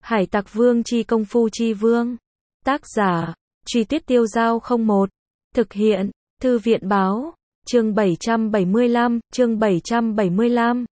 Hải Tặc Vương chi công phu chi vương. Tác giả, Truy Tuyết Tiêu Dao 01. Thực hiện, Thư viện báo. Chương 775, chương 775.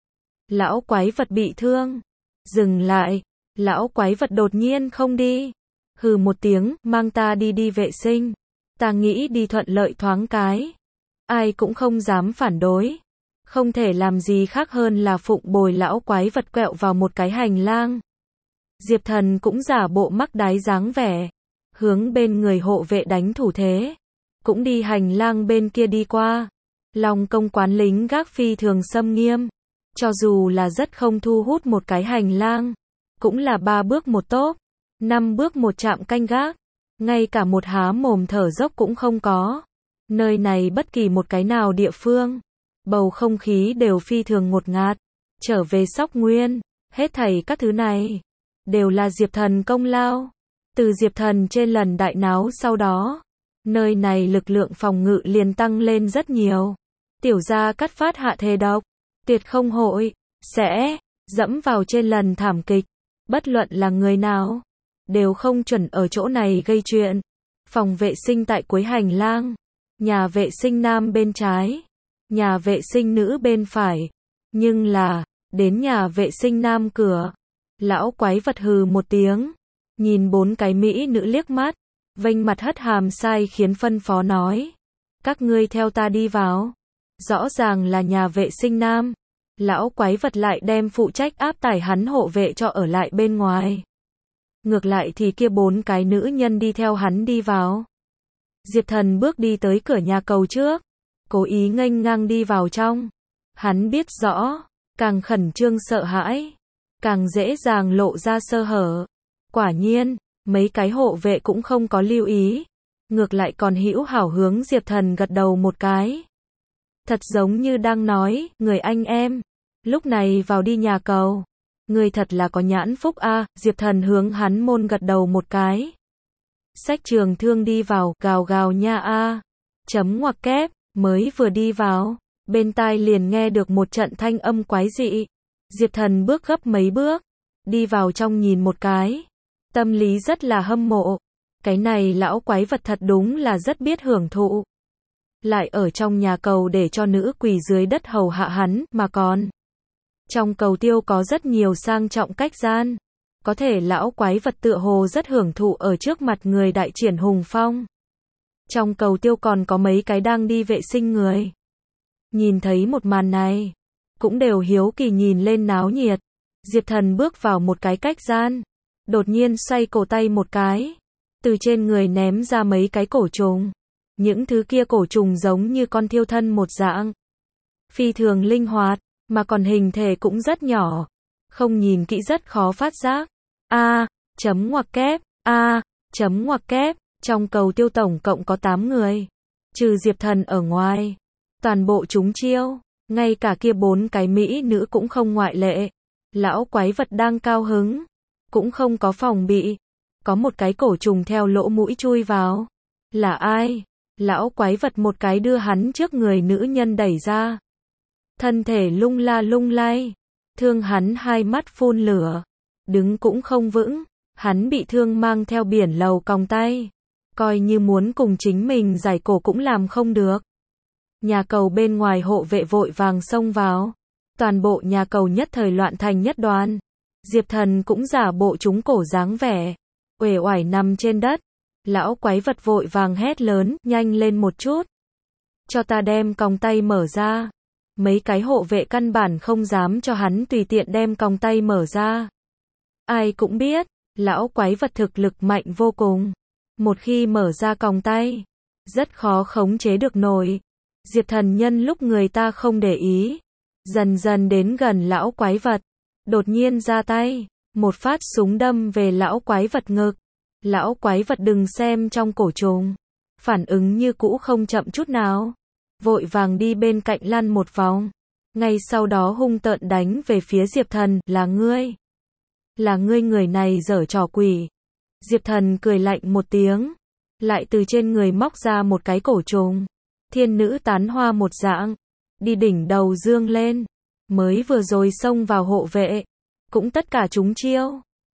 Lão quái vật bị thương. Dừng lại. Lão quái vật đột nhiên không đi. Hừ một tiếng, mang ta đi vệ sinh. Ta nghĩ đi thuận lợi thoáng cái. Ai cũng không dám phản đối. Không thể làm gì khác hơn là phụng bồi lão quái vật quẹo vào một cái hành lang. Diệp Thần cũng giả bộ mắc đái dáng vẻ, hướng bên người hộ vệ đánh thủ thế, cũng đi hành lang bên kia đi qua. Long công quán lính gác phi thường xâm nghiêm, cho dù là rất không thu hút một cái hành lang, cũng là 3 bước một tốp, 5 bước một trạm canh gác, ngay cả một há mồm thở dốc cũng không có. Nơi này bất kỳ một cái nào địa phương, bầu không khí đều phi thường ngột ngạt. Trở về Sóc Nguyên, hết thảy các thứ này đều là Diệp Thần công lao. Từ Diệp Thần trên lần đại náo sau đó, nơi này lực lượng phòng ngự liền tăng lên rất nhiều. Tiểu gia Cát phát hạ thề độc, tuyệt không hội sẽ dẫm vào trên lần thảm kịch. Bất luận là người nào, đều không chuẩn ở chỗ này gây chuyện. Phòng vệ sinh tại cuối hành lang, nhà vệ sinh nam bên trái, nhà vệ sinh nữ bên phải. Nhưng là, đến nhà vệ sinh nam cửa, lão quái vật hừ một tiếng, nhìn 4 cái mỹ nữ liếc mắt, vênh mặt hất hàm sai khiến phân phó nói: các ngươi theo ta đi vào. Rõ ràng là nhà vệ sinh nam, lão quái vật lại đem phụ trách áp tải hắn hộ vệ cho ở lại bên ngoài. Ngược lại thì kia 4 cái nữ nhân đi theo hắn đi vào. Diệp Thần bước đi tới cửa nhà cầu trước, cố ý nghênh ngang đi vào trong. Hắn biết rõ, càng khẩn trương sợ hãi, càng dễ dàng lộ ra sơ hở. Quả nhiên, mấy cái hộ vệ cũng không có lưu ý, ngược lại còn hữu hảo hướng Diệp Thần gật đầu một cái. Thật giống như đang nói, người anh em, lúc này vào đi nhà cầu. Người thật là có nhãn phúc a. Diệp Thần hướng hắn môn gật đầu một cái. Xách trường thương đi vào, gào gào nha a. Chấm ngoặc kép, mới vừa đi vào, bên tai liền nghe được một trận thanh âm quái dị. Diệp Thần bước gấp mấy bước, đi vào trong nhìn một cái, tâm lý rất là hâm mộ. Cái này lão quái vật thật đúng là rất biết hưởng thụ. Lại ở trong nhà cầu để cho nữ quỳ dưới đất hầu hạ hắn, mà còn trong cầu tiêu có rất nhiều sang trọng cách gian. Có thể lão quái vật tựa hồ rất hưởng thụ ở trước mặt người đại triển hùng phong. Trong cầu tiêu còn có mấy cái đang đi vệ sinh người. Nhìn thấy một màn này, cũng đều hiếu kỳ nhìn lên náo nhiệt. Diệp Thần bước vào một cái cách gian, đột nhiên xoay cổ tay một cái, từ trên người ném ra mấy cái cổ trùng. Những thứ kia cổ trùng giống như con thiêu thân một dạng, phi thường linh hoạt, mà còn hình thể cũng rất nhỏ, không nhìn kỹ rất khó phát giác. Chấm ngoặc kép, chấm ngoặc kép, trong cầu tiêu tổng cộng có 8 người, trừ Diệp Thần ở ngoài, toàn bộ chúng chiêu, ngay cả kia 4 cái mỹ nữ cũng không ngoại lệ. Lão quái vật đang cao hứng, cũng không có phòng bị, có một cái cổ trùng theo lỗ mũi chui vào. Là ai? Lão quái vật một cái đưa hắn trước người nữ nhân đẩy ra. Thân thể lung la lung lay, thương hắn hai mắt phun lửa, đứng cũng không vững, hắn bị thương mang theo biển lầu còng tay, coi như muốn cùng chính mình giải cổ cũng làm không được. Nhà cầu bên ngoài hộ vệ vội vàng xông vào, toàn bộ nhà cầu nhất thời loạn thành nhất đoàn. Diệp Thần cũng giả bộ trúng cổ dáng vẻ, uể oải nằm trên đất. Lão quái vật vội vàng hét lớn, nhanh lên một chút, cho ta đem còng tay mở ra. Mấy cái hộ vệ căn bản không dám cho hắn tùy tiện đem còng tay mở ra. Ai cũng biết, lão quái vật thực lực mạnh vô cùng. Một khi mở ra còng tay, rất khó khống chế được nổi. Diệp Thần nhân lúc người ta không để ý, dần dần đến gần lão quái vật, đột nhiên ra tay, một phát súng đâm về lão quái vật ngực. Lão quái vật đừng xem trong cổ trùng, phản ứng như cũ không chậm chút nào, vội vàng đi bên cạnh lăn một vòng, ngay sau đó hung tợn đánh về phía Diệp Thần. Là ngươi người này giở trò quỷ. Diệp Thần cười lạnh một tiếng, lại từ trên người móc ra một cái cổ trùng, thiên nữ tán hoa một dạng, đi đỉnh đầu dương lên. Mới vừa rồi xông vào hộ vệ, cũng tất cả chúng chiêu.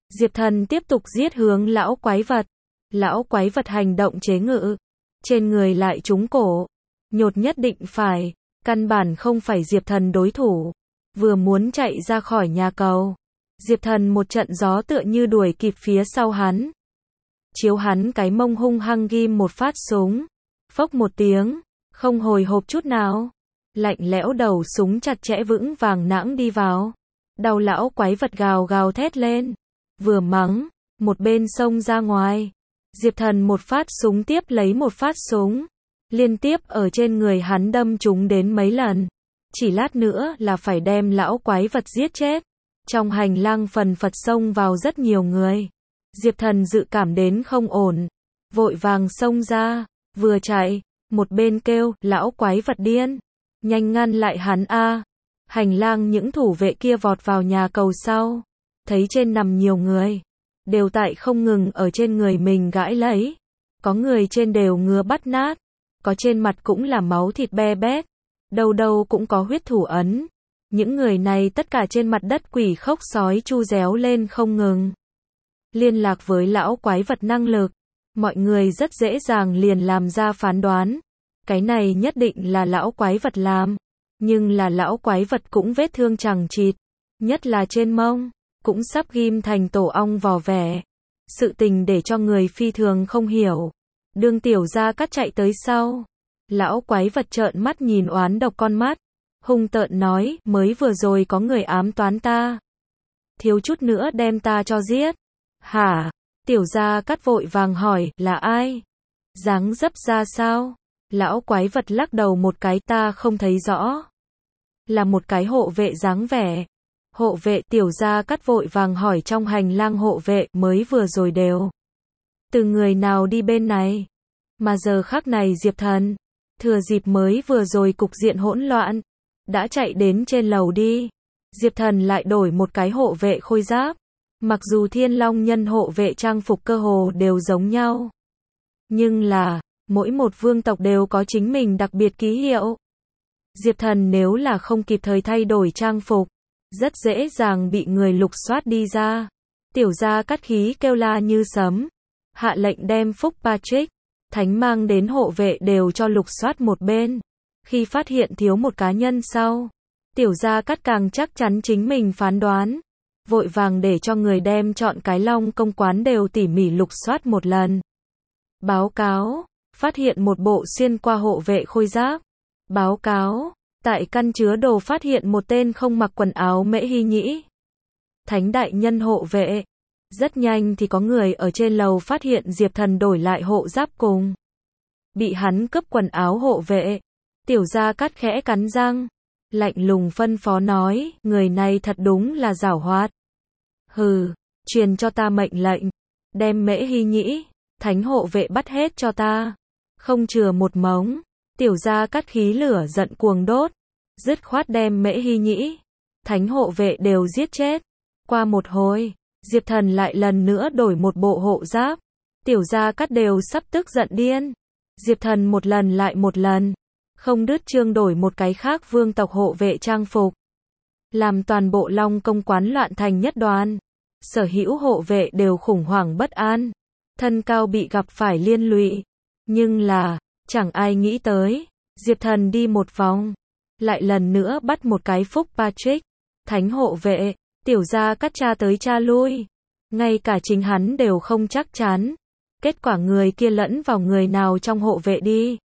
Diệp Thần tiếp tục giết hướng lão quái vật. Lão quái vật hành động chế ngự, trên người lại trúng cổ. Nhột nhất định phải, căn bản không phải Diệp Thần đối thủ. Vừa muốn chạy ra khỏi nhà cầu, Diệp Thần một trận gió tựa như đuổi kịp phía sau hắn. Chiếu hắn cái mông hung hăng ghim một phát súng. Phốc một tiếng, không hồi hộp chút nào. Lạnh lẽo đầu súng chặt chẽ vững vàng nãng đi vào. Đầu lão quái vật gào gào thét lên. Vừa mắng, một bên xông ra ngoài. Diệp Thần một phát súng tiếp lấy một phát súng. Liên tiếp ở trên người hắn đâm trúng đến mấy lần. Chỉ lát nữa là phải đem lão quái vật giết chết. Trong hành lang phần phật xông vào rất nhiều người. Diệp Thần dự cảm đến không ổn. Vội vàng xông ra, vừa chạy, một bên kêu, lão quái vật điên. Nhanh ngăn lại hắn a. Hành lang những thủ vệ kia vọt vào nhà cầu sau. Thấy trên nằm nhiều người. Đều tại không ngừng ở trên người mình gãi lấy. Có người trên đều ngứa bắt nát. Có trên mặt cũng là máu thịt be bét. Đâu đâu cũng có huyết thủ ấn. Những người này tất cả trên mặt đất quỷ khóc sói chu réo lên không ngừng. Liên lạc với lão quái vật năng lực. Mọi người rất dễ dàng liền làm ra phán đoán. Cái này nhất định là lão quái vật làm. Nhưng là lão quái vật cũng vết thương chằng chịt. Nhất là trên mông. Cũng sắp ghim thành tổ ong vò vẽ. Sự tình để cho người phi thường không hiểu. Đường Tiểu Gia Cát chạy tới sau. Lão quái vật trợn mắt nhìn oán độc con mắt. Hung tợn nói, mới vừa rồi có người ám toán ta. Thiếu chút nữa đem ta cho giết. Hả? Tiểu Gia Cát vội vàng hỏi, là ai? Dáng dấp ra sao? Lão quái vật lắc đầu một cái, ta không thấy rõ. Là một cái hộ vệ dáng vẻ. Hộ vệ. Tiểu Gia Cát vội vàng hỏi trong hành lang hộ vệ, mới vừa rồi đều. Từ người nào đi bên này? Mà giờ khắc này Diệp Thần, thừa dịp mới vừa rồi cục diện hỗn loạn, đã chạy đến trên lầu đi. Diệp Thần lại đổi một cái hộ vệ khôi giáp. Mặc dù Thiên Long nhân hộ vệ trang phục cơ hồ đều giống nhau. Nhưng là, mỗi một vương tộc đều có chính mình đặc biệt ký hiệu. Diệp Thần nếu là không kịp thời thay đổi trang phục, rất dễ dàng bị người lục soát đi ra. Tiểu Gia Cát khí kêu la như sấm. Hạ lệnh đem Phúc Patrick, Thánh mang đến hộ vệ đều cho lục soát một bên. Khi phát hiện thiếu một cá nhân sau, Tiểu Gia Cát càng chắc chắn chính mình phán đoán. Vội vàng để cho người đem chọn cái Long công quán đều tỉ mỉ lục soát một lần. Báo cáo, phát hiện một bộ xuyên qua hộ vệ khôi giáp. Báo cáo, tại căn chứa đồ phát hiện một tên không mặc quần áo Mễ Hy Nhĩ. Thánh đại nhân hộ vệ. Rất nhanh thì có người ở trên lầu phát hiện Diệp Thần đổi lại hộ giáp cùng. Bị hắn cướp quần áo hộ vệ. Tiểu Gia Cát khẽ cắn răng. Lạnh lùng phân phó nói, người này thật đúng là giảo hoạt. Hừ, truyền cho ta mệnh lệnh. Đem Mễ Hy Nhĩ, Thánh hộ vệ bắt hết cho ta. Không chừa một mống. Tiểu Gia Cát khí lửa giận cuồng đốt. Dứt khoát đem Mễ Hy Nhĩ, Thánh hộ vệ đều giết chết. Qua một hồi, Diệp Thần lại lần nữa đổi một bộ hộ giáp. Tiểu Gia Cát đều sắp tức giận điên. Diệp Thần một lần lại một lần, không đứt chương đổi một cái khác vương tộc hộ vệ trang phục. Làm toàn bộ Long công quán loạn thành nhất đoàn. Sở hữu hộ vệ đều khủng hoảng bất an. Thân cao bị gặp phải liên lụy. Nhưng là, chẳng ai nghĩ tới. Diệp Thần đi một vòng. Lại lần nữa bắt một cái Phúc Patrick, Thánh hộ vệ. Tiểu Gia Cát tra tới tra lui. Ngay cả chính hắn đều không chắc chắn. Kết quả người kia lẫn vào người nào trong hộ vệ đi.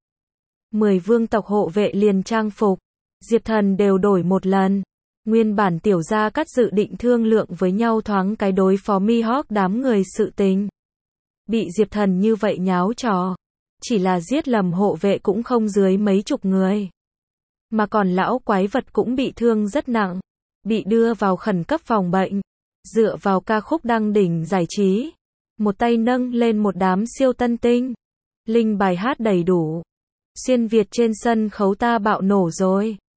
10 vương tộc hộ vệ liền trang phục. Diệp Thần đều đổi một lần. Nguyên bản Tiểu Gia Cát dự định thương lượng với nhau thoáng cái đối phó Mihawk đám người sự tình. Bị Diệp Thần như vậy nháo trò. Chỉ là giết lầm hộ vệ cũng không dưới mấy chục người. Mà còn lão quái vật cũng bị thương rất nặng. Bị đưa vào khẩn cấp phòng bệnh. Dựa vào ca khúc đăng đỉnh giải trí. Một tay nâng lên một đám siêu tân tinh. Linh bài hát đầy đủ. Xuyên Việt trên sân khấu ta bạo nổ rồi.